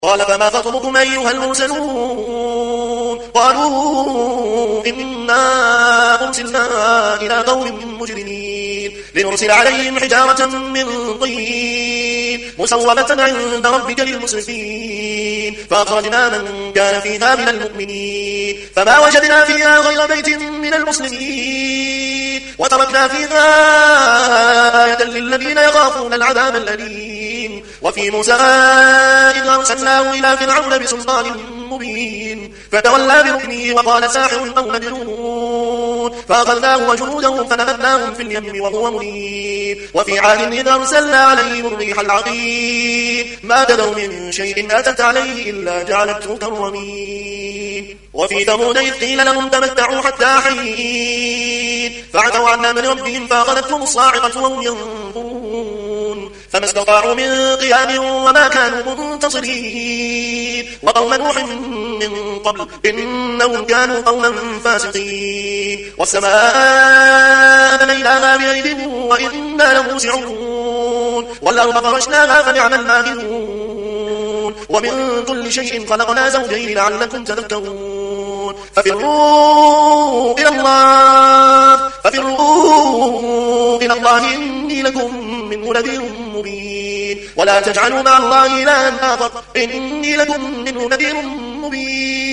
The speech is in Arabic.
قال فما خطبكم أيها المرسلون قالوا إنا أرسلنا إلى قوم مجرمين لنرسل عليهم حجارة من طين مسومة عند ربك للمسرفين فأخرجنا من كان فيها من المؤمنين فما وجدنا فيها غير بيت من المسلمين وتركنا فيها آية للذين يخافون العذاب الأليم وفي موسى إذ أرسلناه إلى فرعون بسلطان مبين فتولى بركنه وقال ساحر أو مجنون فأخذناه وجنوده فنبذناهم في اليم وهو مليم وفي عاد إذ أرسلنا عليهم الريح العقيم ما تذر من شيء أتت عليه إلا جعلته كالرميم وفي ثمود إذ قيل لهم تمتعوا حتى حين فعتوا عن أمر ربهم فأخذتهم الصاعقة وهم ينظرون فما استطاعوا من قيام وما كانوا منتصرين وقوم نوح من قبل إنهم كانوا قوما فاسقين والسماء بنيناها بأيد وإنا لموسعون والأرض فرشناها فنعم الماهدون ومن كل شيء خلقنا زوجين لعلكم تذكرون ففروا إلى الله إني لكم منه نذير مبين ولا تجعلوا مع الله إلها آخر إني لكم منه نذير مبين